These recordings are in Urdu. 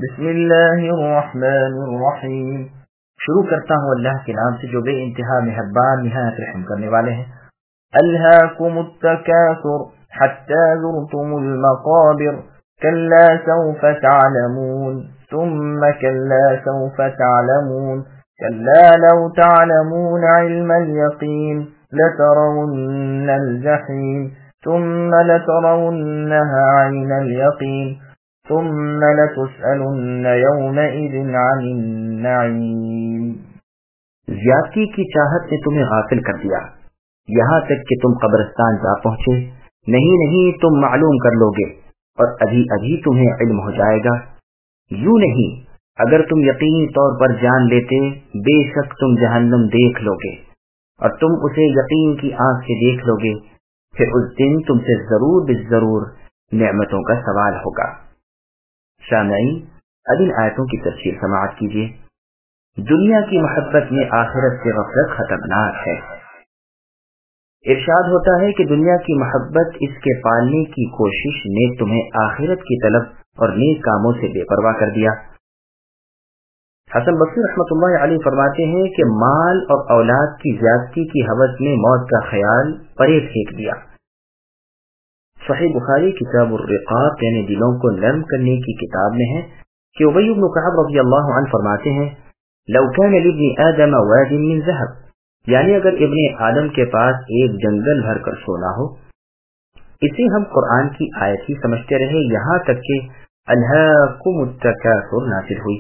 بسم اللہ الرحمن الرحیم. شروع کرتا ہوں اللہ کے نام سے جو بے انتہا مہربان نہایت رحم کرنے والے ہیں. الہاکم التکاثر حتی زرتم المقابر کلا سوف تعلمون ثم کلا سوف تعلمون کلا لو تعلمون علم الیقین لترون الجحیم ثم لترونها عین الیقین ثم لتسألن يومئذ عن النعیم. زیادتی کی چاہت نے تمہیں غافل کر دیا یہاں تک کہ تم قبرستان جا پہنچے. نہیں تم معلوم کر لوگے اور ابھی تمہیں علم ہو جائے گا. یوں نہیں، اگر تم یقینی طور پر جان لیتے بے شک تم جہنم دیکھ لوگے اور تم اسے یقین کی آنکھ سے دیکھ لوگے. پھر اس دن تم سے ضرور نعمتوں کا سوال ہوگا. سامعین، اب ان آیتوں کی تفسیر سماعت کیجیے. دنیا کی محبت میں آخرت سے غفلت خطرناک ہے. ارشاد ہوتا ہے کہ دنیا کی محبت، اس کے پالنے کی کوشش نے تمہیں آخرت کی طلب اور نیک کاموں سے بے پرواہ کر دیا. حسن بصری رحمۃ اللہ علیہ فرماتے ہیں کہ مال اور اولاد کی زیادتی کی ہوس میں موت کا خیال پرے پھینک دیا. صحیح بخاری کتاب الرقاق یعنی دلوں کو نرم کرنے کی کتاب میں ہے کہ ابی بن کعب رضی اللہ عنہ فرماتے ہیں لو كان لابن آدم واد من ذهب، یعنی اگر ابن آدم کے پاس ایک جنگل بھر کر سونا ہو. اسے ہم قرآن کی آیت ہی سمجھتے رہے یہاں تک کہ الہاکم التکاثر نازل ہوئی.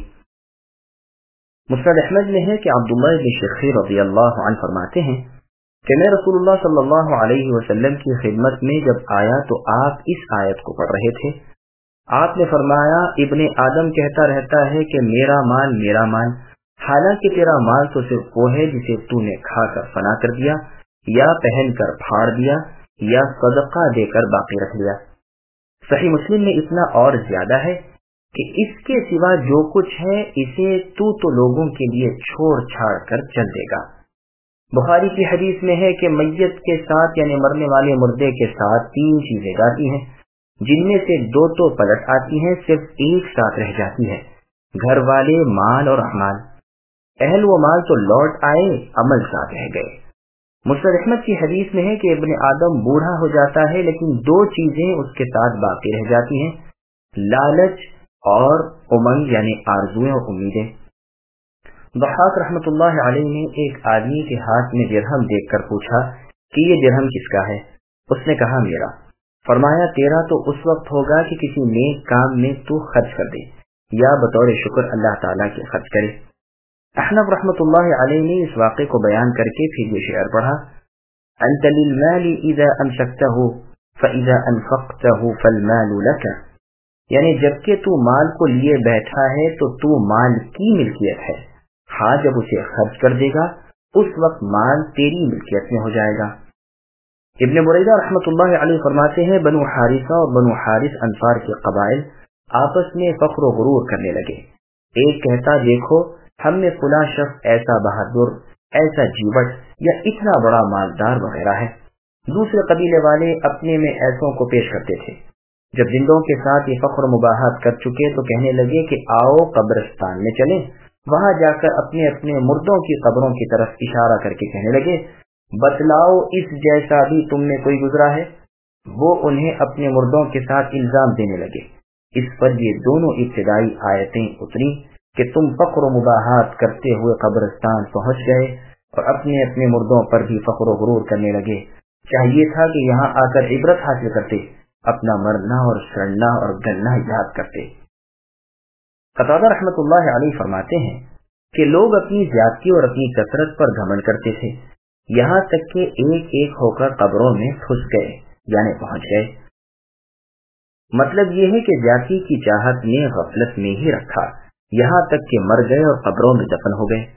مسند احمد میں ہے کہ عبداللہ بن شخیر رضی اللہ عنہ فرماتے ہیں کہ میں رسول اللہ صلی اللہ علیہ وسلم کی خدمت میں جب آیا تو آپ اس آیت کو پڑھ رہے تھے. آپ نے فرمایا ابن آدم کہتا رہتا ہے کہ میرا مال، حالانکہ تیرا مال تو صرف وہ ہے جسے تو نے کھا کر فنا کر دیا یا پہن کر پھاڑ دیا یا صدقہ دے کر باقی رکھ لیا. صحیح مسلم میں اتنا اور زیادہ ہے کہ اس کے سوا جو کچھ ہے اسے تو لوگوں کے لیے چھوڑ چھاڑ کر چل دے گا. بخاری کی حدیث میں ہے کہ میت کے ساتھ یعنی مرنے والے مردے کے ساتھ 3 چیزیں جاتی ہیں جن میں سے 2 تو پلٹ آتی ہیں، صرف ایک ساتھ رہ جاتی ہے، گھر والے، مال اور اعمال. اہل و مال تو لوٹ آئے، عمل ساتھ رہ گئے. مسند احمد کی حدیث میں ہے کہ ابن آدم بوڑھا ہو جاتا ہے لیکن 2 چیزیں اس کے ساتھ باقی رہ جاتی ہیں، لالچ اور امنگ یعنی آرزویں اور امیدیں. ضحاک رحمۃ اللہ علیہ نے ایک آدمی کے ہاتھ میں درہم دیکھ کر پوچھا کہ یہ درہم کس کا ہے؟ اس نے کہا میرا. فرمایا تیرا تو اس وقت ہوگا کہ کسی نیک کام میں تو خرچ کر دے یا بطور شکر اللہ تعالیٰ کے خرچ کرے. احنف رحمۃ اللہ علیہ نے اس واقعے کو بیان کر کے پھر یہ شعر پڑھا انت للمال اذا امسکته فاذا انفقته فالمال لك، یعنی جبکہ تو مال کو لیے بیٹھا ہے تو مال کی ملکیت ہے، ہاں جب اسے خرچ کر دے گا اس وقت مال تیری ملکیت میں ہو جائے گا. ابن بریدہ رحمۃ اللہ علیہ فرماتے ہیں بنو حارثہ اور بنو حارث انصار کے قبائل آپس میں فخر و غرور کرنے لگے. ایک کہتا دیکھو ہم نے فلاں شخص ایسا بہادر، ایسا جیوٹ یا اتنا بڑا مالدار وغیرہ ہے. دوسرے قبیلے والے اپنے میں ایسوں کو پیش کرتے تھے. جب زندوں کے ساتھ یہ فخر و مباحثت کر چکے تو کہنے لگے کہ آؤ قبرستان میں چلیں. وہاں جا کر اپنے اپنے مردوں کی قبروں کی طرف اشارہ کر کے کہنے لگے بتلاؤ اس جیسا بھی تم میں کوئی گزرا ہے. وہ انہیں اپنے مردوں کے ساتھ الزام دینے لگے. اس پر یہ دونوں ابتدائی آیتیں اتری کہ تم فخر و مباحثت کرتے ہوئے قبرستان پہنچ گئے اور اپنے اپنے مردوں پر بھی فخر و غرور کرنے لگے. چاہیے تھا کہ یہاں آ کر عبرت حاصل کرتے، اپنا مرنا اور سڑنا اور گلنا یاد کرتے. قتادہ رحمۃ اللہ علیہ فرماتے ہیں کہ لوگ اپنی زیادتی اور اپنی کثرت پر گھمنڈ کرتے تھے یہاں تک کہ ایک ہو کر قبروں میں پھنس گئے یعنی پہنچ گئے. مطلب یہ ہے کہ زیادتی کی چاہت نے غفلت میں ہی رکھا یہاں تک کہ مر گئے اور قبروں میں دفن ہو گئے.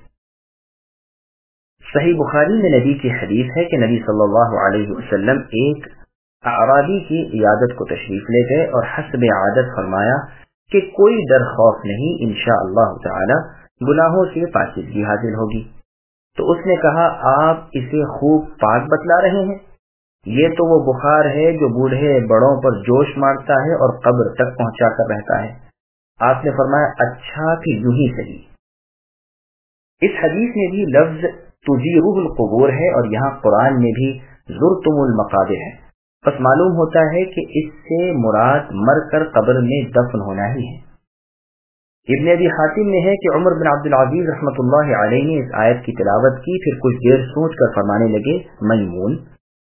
صحیح بخاری میں نبی کی حدیث ہے کہ نبی صلی اللہ علیہ وسلم ایک اعرابی کی عیادت کو تشریف لے گئے اور حسب عادت فرمایا کہ کوئی ڈر خوف نہیں، انشاءاللہ تعالی گناہوں سے پاکیزگی حاصل ہوگی. تو اس نے کہا آپ اسے خوب پاک بتلا رہے ہیں، یہ تو وہ بخار ہے جو بوڑھے بڑوں پر جوش مارتا ہے اور قبر تک پہنچا کر رہتا ہے. آپ نے فرمایا اچھا کہ یوں ہی صحیح۔ اس حدیث میں بھی لفظ تزیروہ القبور ہے اور یہاں قرآن میں بھی زرتم المقابر ہے، بس معلوم ہوتا ہے کہ اس سے مراد مر کر قبر میں دفن ہونا ہی ہے۔ ابن ابی حاتم میں ہے کہ عمر بن عبد العزیز رحمۃ اللہ علیہ نے اس آیت کی تلاوت کی، پھر کچھ دیر سوچ کر فرمانے لگے میمون،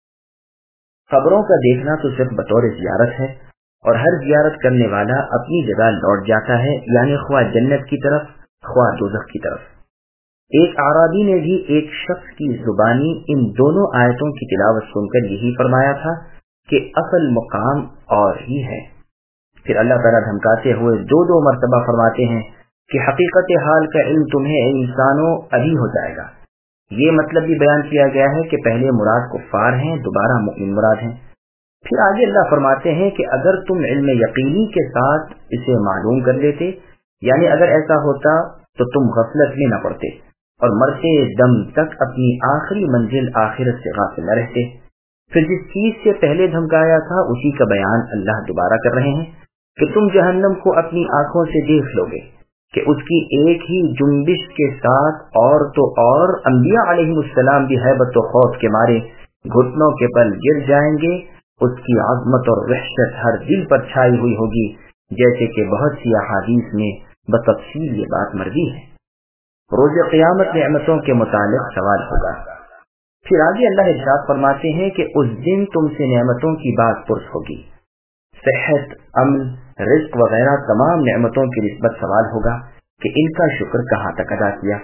قبروں کا دیکھنا تو صرف بطور زیارت ہے، اور ہر زیارت کرنے والا اپنی جگہ لوٹ جاتا ہے، یعنی خواہ جنت کی طرف خواہ دوزخ کی طرف۔ ایک اعرابی نے بھی ایک شخص کی زبانی ان دونوں آیتوں کی تلاوت سن کر یہی فرمایا تھا کہ اصل مقام اور ہی ہے۔ پھر اللہ تعالیٰ دھمکاتے ہوئے دو مرتبہ فرماتے ہیں کہ حقیقت حال کا علم تمہیں انسانوں ابھی ہو جائے گا۔ یہ مطلب بھی بیان کیا گیا ہے کہ پہلے مراد کفار ہیں، دوبارہ مؤمن مراد ہیں۔ پھر آگے اللہ فرماتے ہیں کہ اگر تم علم یقینی کے ساتھ اسے معلوم کر لیتے، یعنی اگر ایسا ہوتا تو تم غفلت میں نہ پڑتے اور مرتے دم تک اپنی آخری منزل آخرت سے غافل نہ رہتے۔ پھر جس چیز سے پہلے دھمکایا تھا اسی کا بیان اللہ دوبارہ کر رہے ہیں کہ تم جہنم کو اپنی آنکھوں سے دیکھ لو گے کہ اس کی ایک ہی جنبش کے ساتھ اور تو اور انبیاء علیہ السلام بھی ہیبت و خوف کے مارے گھٹنوں کے بل گر جائیں گے۔ اس کی عظمت اور وحشت ہر دل پر چھائی ہوئی ہوگی، جیسے کہ بہت سی احادیث میں بتفصیل یہ بات مروی ہے۔ روز قیامت نعمتوں کے متعلق سوال ہوگا۔ پھر آگے اللہ ارشاد فرماتے ہیں کہ اس دن تم سے نعمتوں کی بات پرس ہوگی، صحت، امن، رزق وغیرہ تمام نعمتوں کی نسبت سوال ہوگا کہ ان کا شکر کہاں تک ادا کیا۔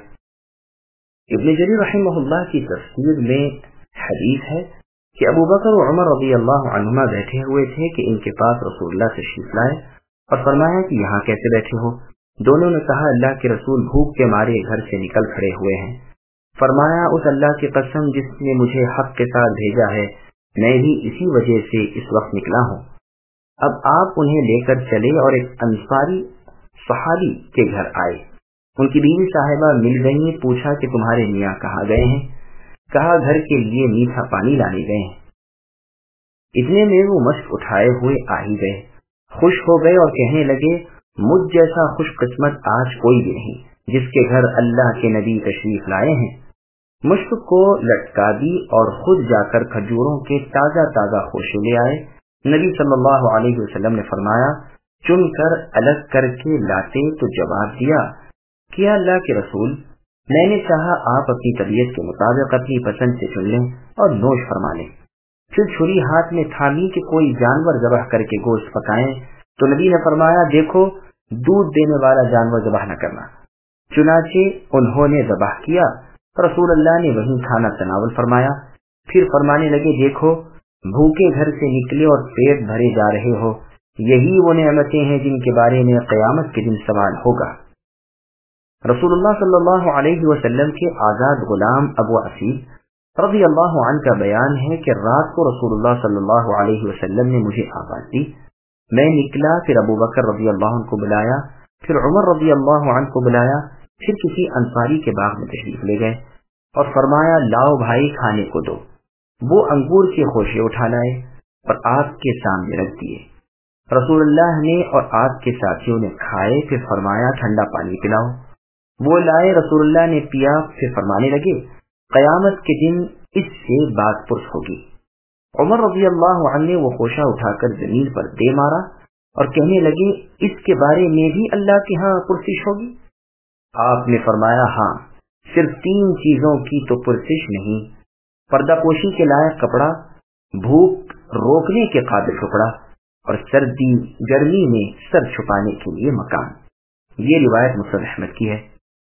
ابن جریر رحمہ اللہ کی تفسیر میں حدیث ہے کہ ابو بکر و عمر رضی اللہ عنہما بیٹھے ہوئے تھے کہ ان کے پاس رسول اللہ تشریف لائے اور فرمایا کہ یہاں کیسے بیٹھے ہو؟ دونوں نے کہا اللہ کے رسول بھوک کے مارے گھر سے نکل کھڑے ہوئے ہیں۔ فرمایا اس اللہ کی قسم جس نے مجھے حق کے ساتھ بھیجا ہے، میں بھی اسی وجہ سے اس وقت نکلا ہوں۔ اب آپ انہیں لے کر چلے اور ایک انصاری صحابی کے گھر آئے، ان کی بیوی صاحبہ مل گئی، پوچھا کہ تمہارے میاں کہاں گئے ہیں؟ کہا گھر کے لیے میٹھا پانی لانے گئے ہیں۔ اتنے میں وہ مشک اٹھائے ہوئے آ ہی گئے، خوش ہو گئے اور کہنے لگے مجھ جیسا خوش قسمت آج کوئی بھی نہیں جس کے گھر اللہ کے نبی تشریف لائے ہیں۔ مشک کو لٹکا دی اور خود جا کر کھجوروں کے تازہ تازہ خوشے لے آئے۔ نبی صلی اللہ علیہ وسلم نے فرمایا چن کر الگ کر کے لاتے تو جواب دیا کہ اللہ کے رسول، میں نے چاہا آپ اپنی طبیعت کے مطابق اپنی پسند سے چن لیں اور نوش فرما لیں۔ پھر چھری ہاتھ میں تھامی کہ کوئی جانور ذبح کر کے گوشت پکائیں تو نبی نے فرمایا دیکھو دودھ دینے والا جانور ذبح نہ کرنا۔ چنانچہ انہوں نے ذبح کیا، رسول اللہ نے وہیں کھانا تناول فرمایا۔ پھر فرمانے لگے دیکھو بھوکے گھر سے نکلے اور پیٹ بھرے جا رہے ہو، یہی وہ نعمتیں ہیں جن کے بارے میں قیامت کے دن سوال ہوگا۔ رسول اللہ صلی اللہ علیہ وسلم کے آزاد غلام ابو عصیب رضی اللہ عنہ کا بیان ہے کہ رات کو رسول اللہ صلی اللہ علیہ وسلم نے مجھے آواز دی، میں نکلا، پھر ابو بکر رضی اللہ عنہ کو بلایا، پھر عمر رضی اللہ عنہ کو بلایا، پھر کسی انصاری کے باغ میں تشریف لے گئے اور فرمایا لاؤ بھائی کھانے کو دو۔ وہ انگور کے خوشے اٹھا لائے اور آگ کے سامنے رکھ دیے۔ رسول اللہ نے اور آگ کے ساتھیوں نے کھائے، پھر فرمایا ٹھنڈا پانی پلاؤ۔ وہ لائے، رسول اللہ نے پیا، پھر فرمانے لگے قیامت کے دن اس سے بات پرس ہوگی۔ عمر رضی اللہ عنہ نے وہ خوشہ اٹھا کر زمین پر دے مارا اور کہنے لگے اس کے بارے میں بھی اللہ کے ہاں پرسش ہوگی؟ آپ نے فرمایا ہاں، صرف 3 چیزوں کی تو پرسش نہیں، پردہ پوشی کے لائق کپڑا، بھوک روکنے کے قابل ٹکڑا اور سردی گرمی میں سر چھپانے کے لیے مکان۔ یہ روایت مسند احمد کی ہے۔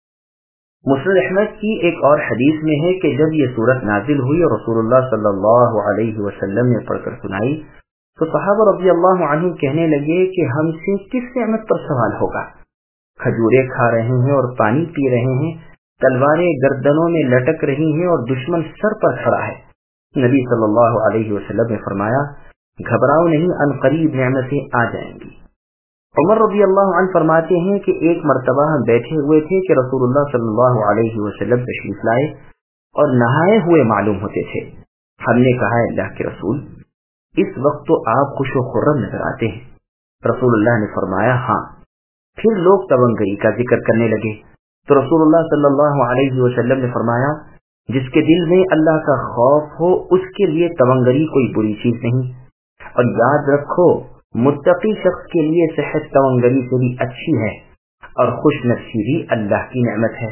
مسند احمد کی ایک اور حدیث میں ہے کہ جب یہ سورت نازل ہوئی اور رسول اللہ صلی اللہ علیہ وسلم نے پڑھ کر سنائی تو صحابہ رضی اللہ عنہ کہنے لگے کہ ہم سے کس نعمت پر سوال ہوگا؟ کھجورے کھا رہے ہیں اور پانی پی رہے ہیں، تلواریں گردنوں میں لٹک رہی ہیں اور دشمن سر پر کھڑا ہے۔ نبی صلی اللہ علیہ وسلم نے فرمایا گھبراؤ نہیں، ان قریب نعمتیں آ جائیں گی۔ عمر رضی اللہ عنہ فرماتے ہیں کہ ایک مرتبہ ہم بیٹھے ہوئے تھے کہ رسول اللہ صلی اللہ علیہ وسلم تشریف لائے اور نہائے ہوئے معلوم ہوتے تھے۔ ہم نے کہا اللہ کے رسول اس وقت تو آپ خوش و خرم نظر آتے ہیں۔ رسول اللہ نے فرمایا ہاں، پھر لوگ تونگری کا ذکر کرنے لگے تو رسول اللہ صلی اللہ علیہ وسلم نے فرمایا جس کے دل میں اللہ کا خوف ہو اس کے لیے تونگری کوئی بری چیز نہیں، اور یاد رکھو متقی شخص کے لیے صحت تونگری سے بھی اچھی ہے، اور خوش نصیبی اللہ کی نعمت ہے۔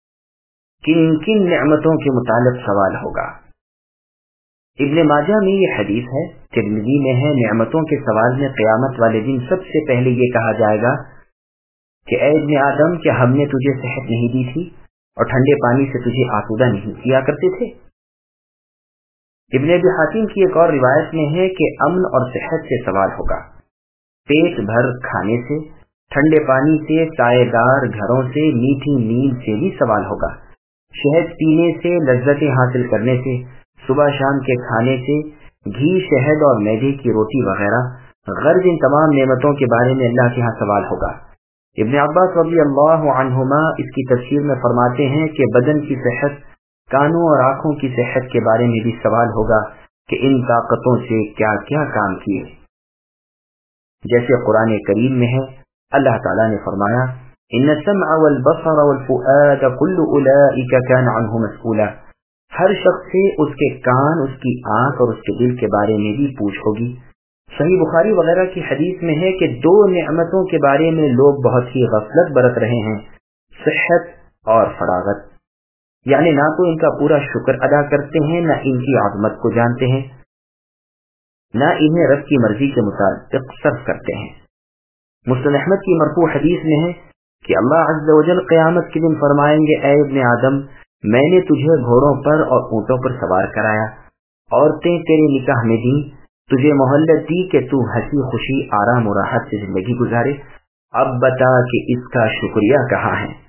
کن کن نعمتوں کے متعلق سوال ہوگا؟ ابن ماجہ میں یہ حدیث ہے، ترمذی میں ہے، نعمتوں کے سوال میں قیامت والے دن سب سے پہلے یہ کہا جائے گا کہ اے ابن آدم، کیا ہم نے تجھے صحت نہیں دی تھی اور ٹھنڈے پانی سے تجھے آسودہ نہیں کیا کرتے تھے؟ ابن ابی حاتم کی ایک اور روایت میں ہے کہ امن اور صحت سے سوال ہوگا، پیٹ بھر کھانے سے، ٹھنڈے پانی سے، سائے دار گھروں سے، میٹھی نیند سے بھی سوال ہوگا، شہد پینے سے، لذتیں حاصل کرنے سے، صبح شام کے کھانے سے، گھی، شہد اور میدے کی روٹی وغیرہ، غرض ان تمام نعمتوں کے بارے میں اللہ کے ہاں سوال ہوگا۔ ابن عباس رضی اللہ عنہما اس کی تفسیر میں فرماتے ہیں کہ بدن کی صحت، کانوں اور آنکھوں کی صحت کے بارے میں بھی سوال ہوگا کہ ان طاقتوں سے کیا کیا کام کیے۔ جیسے قرآن کریم میں ہے، اللہ تعالیٰ نے فرمایا ان السمع والبصر والفؤاد كل اولئک كان عنہ مسئولا، ہر شخص سے اس کے کان، اس کی آنکھ اور اس کے دل کے بارے میں بھی پوچھ ہوگی۔ صحیح بخاری وغیرہ کی حدیث میں ہے کہ دو نعمتوں کے بارے میں لوگ بہت ہی غفلت برت رہے ہیں، صحت اور فراغت، یعنی نہ تو ان کا پورا شکر ادا کرتے ہیں، نہ ان کی عظمت کو جانتے ہیں، نہ انہیں رب کی مرضی کے مطابق صرف کرتے ہیں۔ مسند احمد کی مرفوع حدیث میں ہے کہ اللہ عز و جل قیامت کے دن فرمائیں گے، اے ابن آدم، میں نے تجھے گھوڑوں پر اور اونٹوں پر سوار کرایا، عورتیں تیرے نکاح میں دیں، تجھے مہلت دی کہ تو ہنسی خوشی، آرام و راحت سے زندگی گزارے، اب بتا کہ اس کا شکریہ کہاں ہے؟